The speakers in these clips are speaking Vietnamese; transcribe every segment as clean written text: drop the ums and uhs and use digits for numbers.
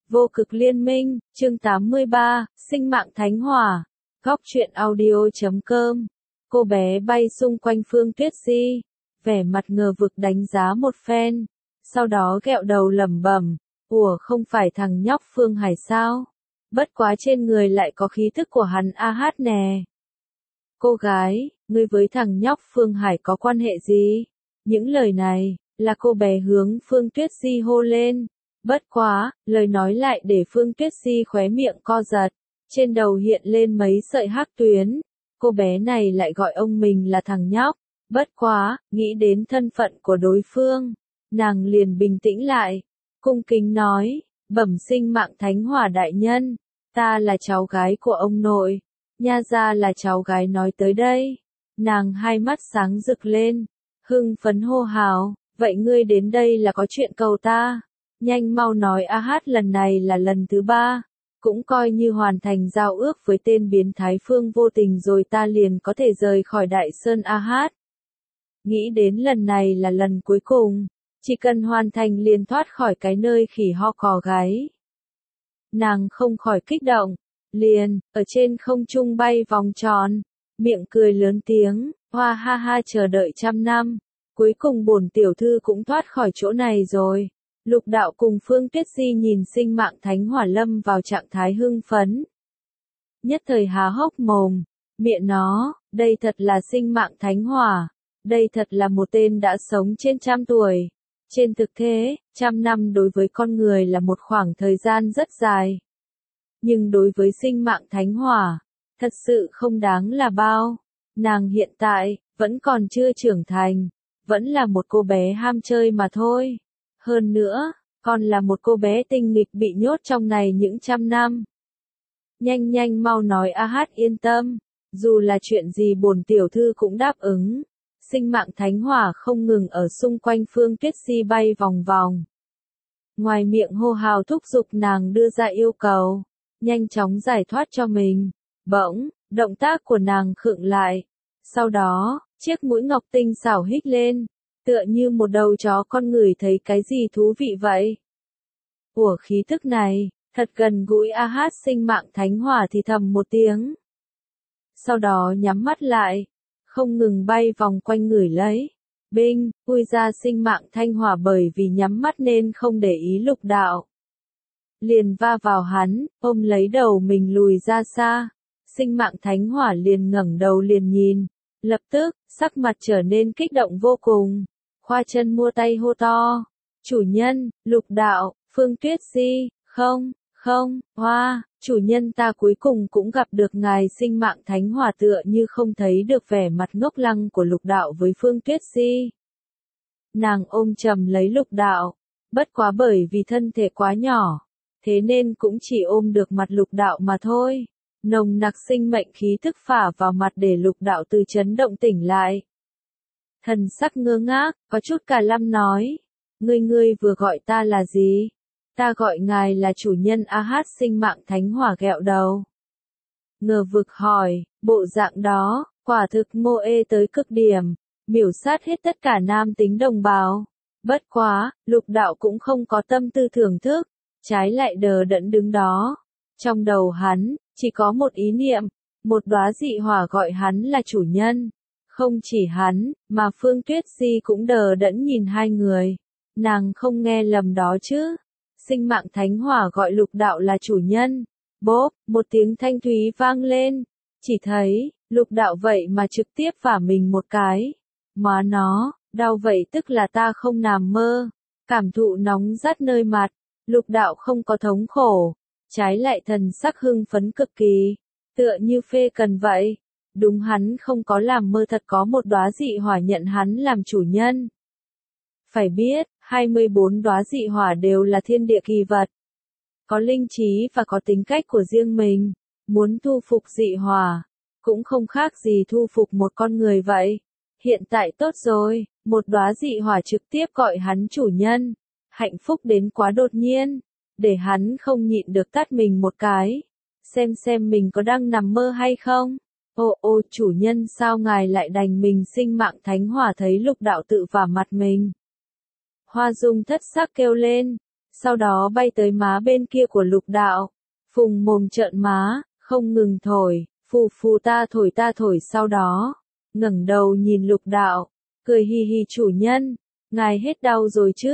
Vô cực liên minh, chương 83, sinh mạng thánh hỏa. Góc truyện audio.com. Cô bé bay xung quanh Phương Tuyết Di, vẻ mặt ngờ vực đánh giá một phen, sau đó gẹo đầu lẩm bẩm, ủa không phải thằng nhóc Phương Hải sao? Bất quá trên người lại có khí thức của hắn a hát nè. Cô gái, ngươi với thằng nhóc Phương Hải có quan hệ gì? Những lời này, là cô bé hướng Phương Tuyết Di hô lên. Bất quá, lời nói lại để Phương Tuyết Di khóe miệng co giật, trên đầu hiện lên mấy sợi hắc tuyến. Cô bé này lại gọi ông mình là thằng nhóc. Bất quá, nghĩ đến thân phận của đối phương, nàng liền bình tĩnh lại, cung kính nói, bẩm sinh mạng thánh hỏa đại nhân, ta là cháu gái của ông nội. Nha ra là cháu gái nói tới đây. Nàng hai mắt sáng rực lên, hưng phấn hô hào, vậy ngươi đến đây là có chuyện cầu ta. Nhanh mau nói a hát, lần này là lần thứ 3, cũng coi như hoàn thành giao ước với tên biến thái Phương Vô Tình rồi ta liền có thể rời khỏi Đại Sơn a hát. Nghĩ đến lần này là lần cuối cùng, chỉ cần hoàn thành liền thoát khỏi cái nơi khỉ ho cò gáy. Nàng không khỏi kích động, liền, ở trên không trung bay vòng tròn, miệng cười lớn tiếng, hoa ha ha chờ đợi trăm năm, cuối cùng bổn tiểu thư cũng thoát khỏi chỗ này rồi. Lục đạo cùng Phương Tuyết Di nhìn sinh mạng thánh hỏa lâm vào trạng thái hưng phấn. Nhất thời há hốc mồm, miệng nó, đây thật là sinh mạng thánh hỏa, đây thật là một tên đã sống trên 100 tuổi. Trên thực tế, 100 năm đối với con người là một khoảng thời gian rất dài. Nhưng đối với sinh mạng thánh hỏa, thật sự không đáng là bao. Nàng hiện tại, vẫn còn chưa trưởng thành, vẫn là một cô bé ham chơi mà thôi. Hơn nữa, còn là một cô bé tinh nghịch bị nhốt trong này những 100 năm. Nhanh nhanh mau nói a hát, yên tâm, dù là chuyện gì bổn tiểu thư cũng đáp ứng. Sinh mạng thánh hỏa không ngừng ở xung quanh Phương Tuyết Di bay vòng vòng. Ngoài miệng hô hào thúc giục nàng đưa ra yêu cầu, nhanh chóng giải thoát cho mình. Bỗng, động tác của nàng khựng lại. Sau đó, chiếc mũi ngọc tinh xảo hích lên, tựa như một đầu chó con ngửi thấy cái gì thú vị vậy. Ủa khí thức này, thật gần gũi a hát, sinh mạng thánh hỏa thì thầm một tiếng. Sau đó nhắm mắt lại, không ngừng bay vòng quanh ngửi lấy. Binh, ui ra sinh mạng thanh hỏa bởi vì nhắm mắt nên không để ý lục đạo. Liền va vào hắn, ôm lấy đầu mình lùi ra xa. Sinh mạng thánh hỏa liền ngẩng đầu liền nhìn. Lập tức, sắc mặt trở nên kích động vô cùng. Khoa chân mua tay hô to. Chủ nhân, lục đạo, Phương Tuyết Di, không, hoa, chủ nhân ta cuối cùng cũng gặp được ngài. Sinh mạng thánh hỏa tựa như không thấy được vẻ mặt ngốc lăng của lục đạo với Phương Tuyết Di. Nàng ôm chầm lấy lục đạo, bất quá bởi vì thân thể quá nhỏ, thế nên cũng chỉ ôm được mặt lục đạo mà thôi. Nồng nặc sinh mệnh khí thức phả vào mặt để lục đạo từ chấn động tỉnh lại. Thần sắc ngơ ngác, có chút cả lăm nói. Ngươi vừa gọi ta là gì? Ta gọi ngài là chủ nhân a hát. Sinh mạng thánh hỏa gẹo đầu. Ngờ vực hỏi, bộ dạng đó, quả thực mô ê tới cực điểm, miểu sát hết tất cả nam tính đồng bào. Bất quá, lục đạo cũng không có tâm tư thưởng thức, trái lại đờ đẫn đứng đó. Trong đầu hắn, chỉ có một ý niệm, một đóa dị hỏa gọi hắn là chủ nhân. Không chỉ hắn, mà Phương Tuyết Di cũng đờ đẫn nhìn hai người. Nàng không nghe lầm đó chứ. Sinh mạng thánh hỏa gọi lục đạo là chủ nhân. Bốp, một tiếng thanh thúy vang lên. Chỉ thấy, lục đạo vậy mà trực tiếp vả mình một cái. Má nó, đau vậy tức là ta không nằm mơ. Cảm thụ nóng rát nơi mặt, lục đạo không có thống khổ. Trái lại thần sắc hưng phấn cực kỳ, tựa như phê cần vậy. Đúng, hắn không có làm mơ, thật có một đóa dị hỏa nhận hắn làm chủ nhân. Phải biết, 24 đóa dị hỏa đều là thiên địa kỳ vật. Có linh trí và có tính cách của riêng mình. Muốn thu phục dị hỏa, cũng không khác gì thu phục một con người vậy. Hiện tại tốt rồi, một đóa dị hỏa trực tiếp gọi hắn chủ nhân. Hạnh phúc đến quá đột nhiên, để hắn không nhịn được tát mình một cái. Xem mình có đang nằm mơ hay không? Ô chủ nhân, sao ngài lại đành mình? Sinh mạng thánh hỏa thấy lục đạo tự vả mặt mình. Hoa Dung thất sắc kêu lên. sau đó bay tới má bên kia của Lục Đạo. Phùng mồm trợn má, không ngừng thổi, phù phù ta thổi sau đó, ngẩng đầu nhìn Lục Đạo, cười hì hì chủ nhân, ngài hết đau rồi chứ?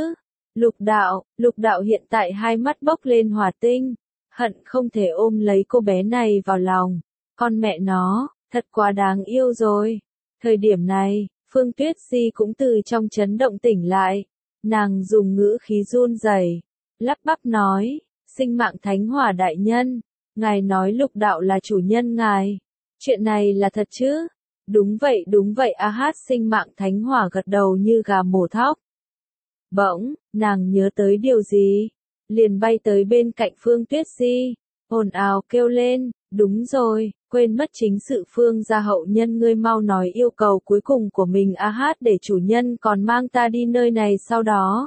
Lục Đạo hiện tại hai mắt bốc lên hỏa tinh, hận không thể ôm lấy cô bé này vào lòng, con mẹ nó, thật quá đáng yêu rồi. Thời điểm này, Phương Tuyết Di cũng từ trong chấn động tỉnh lại, nàng dùng ngữ khí run rẩy, lắp bắp nói, sinh mạng thánh hỏa đại nhân, ngài nói Lục Đạo là chủ nhân ngài, chuyện này là thật chứ? Đúng vậy a hát sinh mạng thánh hỏa gật đầu như gà mổ thóc. Bỗng, nàng nhớ tới điều gì, liền bay tới bên cạnh Phương Tuyết Di, ồn ào kêu lên, đúng rồi, quên mất chính sự Phương gia hậu nhân, ngươi mau nói yêu cầu cuối cùng của mình a hát để chủ nhân còn mang ta đi nơi này sau đó.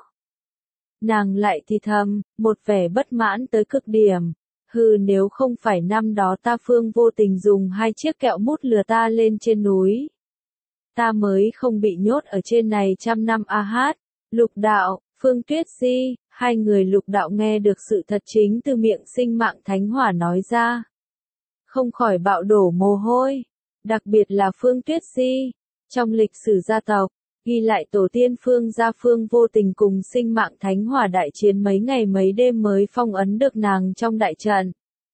Nàng lại thì thầm, một vẻ bất mãn tới cực điểm, hừ, nếu không phải năm đó ta Phương vô tình dùng 2 chiếc kẹo mút lừa ta lên trên núi, ta mới không bị nhốt ở trên này trăm năm a hát. Lục Đạo, Phương Tuyết Di, hai người Lục Đạo nghe được sự thật chính từ miệng sinh mạng thánh hỏa nói ra, không khỏi bạo đổ mồ hôi, đặc biệt là Phương Tuyết Di, trong lịch sử gia tộc, ghi lại tổ tiên Phương gia Phương vô tình cùng sinh mạng thánh hỏa đại chiến mấy ngày mấy đêm mới phong ấn được nàng trong đại trận.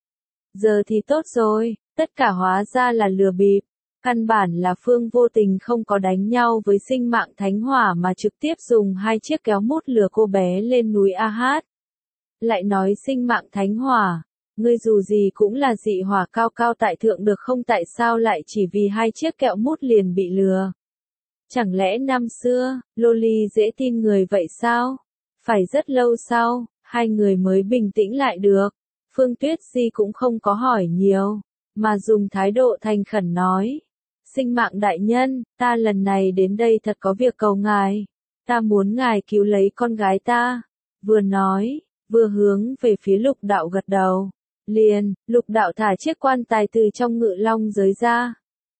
Giờ thì tốt rồi, tất cả hóa ra là lừa bịp. Căn bản là Phương vô tình không có đánh nhau với sinh mạng thánh hỏa mà trực tiếp dùng 2 chiếc kéo mút lừa cô bé lên núi a hát. Lại nói sinh mạng thánh hỏa, ngươi dù gì cũng là dị hỏa cao cao tại thượng được không, tại sao lại chỉ vì 2 chiếc kẹo mút liền bị lừa? Chẳng lẽ năm xưa, Loli dễ tin người vậy sao? Phải rất lâu sau, hai người mới bình tĩnh lại được. Phương Tuyết Di cũng không có hỏi nhiều, mà dùng thái độ thành khẩn nói. Sinh mạng đại nhân, ta lần này đến đây thật có việc cầu ngài. Ta muốn ngài cứu lấy con gái ta. Vừa nói, vừa hướng về phía Lục Đạo gật đầu. Liền, Lục Đạo thả chiếc quan tài từ trong ngự long giới ra.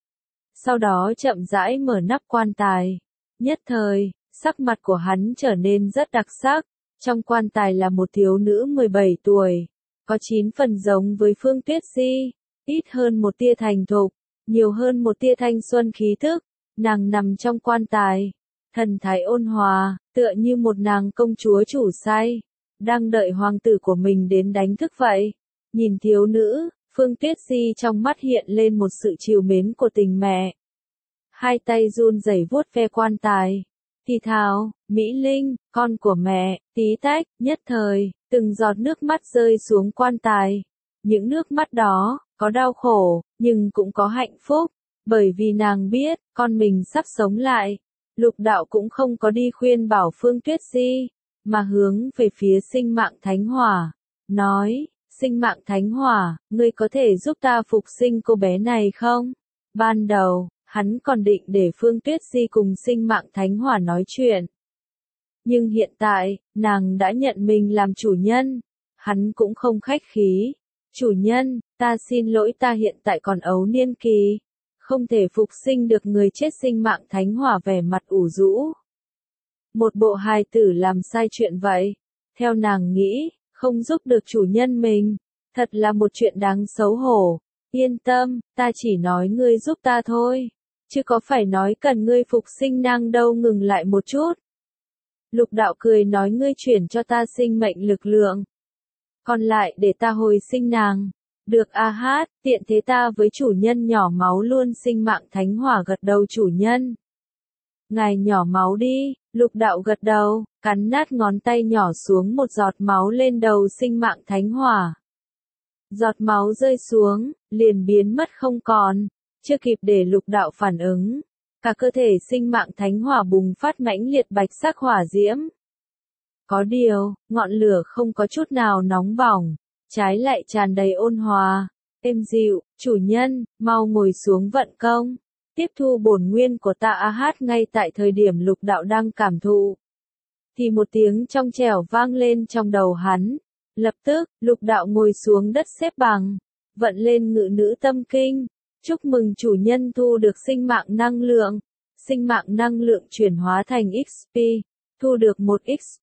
Sau đó chậm rãi mở nắp quan tài. Nhất thời, sắc mặt của hắn trở nên rất đặc sắc. Trong quan tài là một thiếu nữ 17 tuổi. Có 9 phần giống với Phương Tuyết Di. Ít hơn một tia thành thục, nhiều hơn một tia thanh xuân khí thức. Nàng nằm trong quan tài. Thần thái ôn hòa, tựa như một nàng công chúa chủ say. Đang đợi hoàng tử của mình đến đánh thức vậy. Nhìn thiếu nữ, Phương Tuyết Di trong mắt hiện lên một sự trìu mến của tình mẹ. Hai tay run rẩy vuốt ve quan tài. Thì thào, Mỹ Linh, con của mẹ, tí tách, nhất thời, từng giọt nước mắt rơi xuống quan tài. Những nước mắt đó, có đau khổ, nhưng cũng có hạnh phúc. Bởi vì nàng biết, con mình sắp sống lại. Lục Đạo cũng không có đi khuyên bảo Phương Tuyết Di, mà hướng về phía sinh mạng thánh hỏa. Nói, sinh mạng thánh hỏa, ngươi có thể giúp ta phục sinh cô bé này không? Ban đầu, hắn còn định để Phương Tuyết Di cùng sinh mạng thánh hỏa nói chuyện. Nhưng hiện tại, nàng đã nhận mình làm chủ nhân. Hắn cũng không khách khí. Chủ nhân, ta xin lỗi, ta hiện tại còn ấu niên kỳ. Không thể phục sinh được người chết. Sinh mạng thánh hỏa vẻ mặt ủ rũ. Một bộ hài tử làm sai chuyện vậy. Theo nàng nghĩ, không giúp được chủ nhân mình. Thật là một chuyện đáng xấu hổ. Yên tâm, ta chỉ nói ngươi giúp ta thôi. Chứ có phải nói cần ngươi phục sinh nàng đâu. Ngừng lại một chút. Lục Đạo cười nói, ngươi chuyển cho ta sinh mệnh lực lượng. Còn lại để ta hồi sinh nàng. Được a hát, tiện thế ta với chủ nhân nhỏ máu luôn. Sinh mạng thánh hỏa gật đầu, chủ nhân. Ngài nhỏ máu đi. Lục Đạo gật đầu, cắn nát ngón tay nhỏ xuống một giọt máu lên đầu sinh mạng thánh hỏa. Giọt máu rơi xuống, liền biến mất không còn. Chưa kịp để Lục Đạo phản ứng, cả cơ thể sinh mạng thánh hỏa bùng phát mãnh liệt bạch sắc hỏa diễm. Có điều, ngọn lửa không có chút nào nóng bỏng, trái lại tràn đầy ôn hòa, êm dịu. Chủ nhân, mau ngồi xuống vận công, tiếp thu bổn nguyên của ta a hát. Ngay tại thời điểm Lục Đạo đang cảm thụ, thì một tiếng trong trẻo vang lên trong đầu hắn. Lập tức, Lục Đạo ngồi xuống đất xếp bằng, vận lên ngự nữ tâm kinh. Chúc mừng chủ nhân thu được sinh mạng năng lượng. Sinh mạng năng lượng chuyển hóa thành XP. Thu được 1 XP,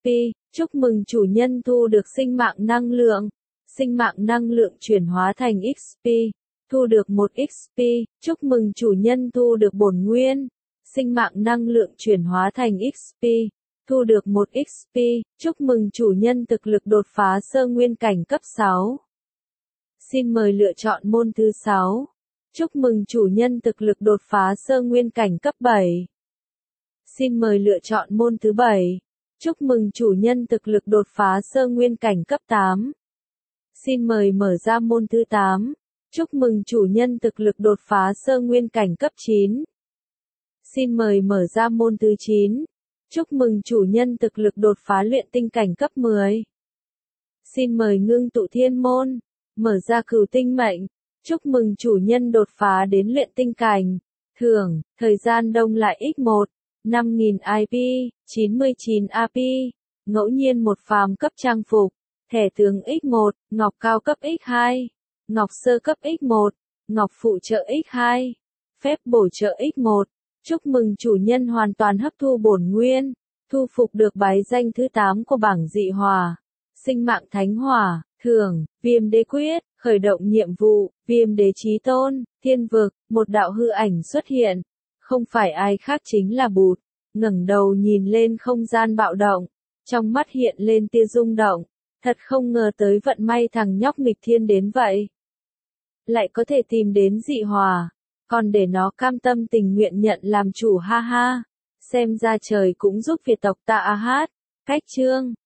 Chúc mừng chủ nhân thu được sinh mạng năng lượng. Sinh mạng năng lượng chuyển hóa thành XP. Thu được 1 XP. Chúc mừng chủ nhân thu được bổn nguyên. Sinh mạng năng lượng chuyển hóa thành XP. Thu được 1 XP. Chúc mừng chủ nhân thực lực đột phá sơ nguyên cảnh cấp 6. Xin mời lựa chọn môn thứ 6. Chúc mừng chủ nhân thực lực đột phá sơ nguyên cảnh cấp 7. Xin mời lựa chọn môn thứ 7. Chúc mừng chủ nhân thực lực đột phá sơ nguyên cảnh cấp 8. Xin mời mở ra môn thứ 8. Chúc mừng chủ nhân thực lực đột phá sơ nguyên cảnh cấp 9. Xin mời mở ra môn thứ 9. Chúc mừng chủ nhân thực lực đột phá luyện tinh cảnh cấp 10. Xin mời ngưng tụ thiên môn. Mở ra cửu tinh mệnh. Chúc mừng chủ nhân đột phá đến luyện tinh cảnh. Thưởng, thời gian đông lại x1. 5.000 IP, 99 AP. Ngẫu nhiên một phàm cấp trang phục. Thẻ tướng x1, ngọc cao cấp x2. Ngọc sơ cấp x1. Ngọc phụ trợ x2. Phép bổ trợ x1. Chúc mừng chủ nhân hoàn toàn hấp thu bổn nguyên. Thu phục được bái danh thứ 8 của bảng dị hỏa. Sinh mạng thánh hỏa. Thưởng, viêm đế quyết. Khởi động nhiệm vụ, viêm đế chí tôn, thiên vực. Một đạo hư ảnh xuất hiện. Không phải ai khác chính là Bụt. Ngẩng đầu nhìn lên không gian bạo động. Trong mắt hiện lên tia rung động. Thật không ngờ tới vận may thằng nhóc nghịch thiên đến vậy. Lại có thể tìm đến dị hỏa. Còn để nó cam tâm tình nguyện nhận làm chủ ha ha. Xem ra trời cũng giúp Việt tộc ta a hát. Cách chương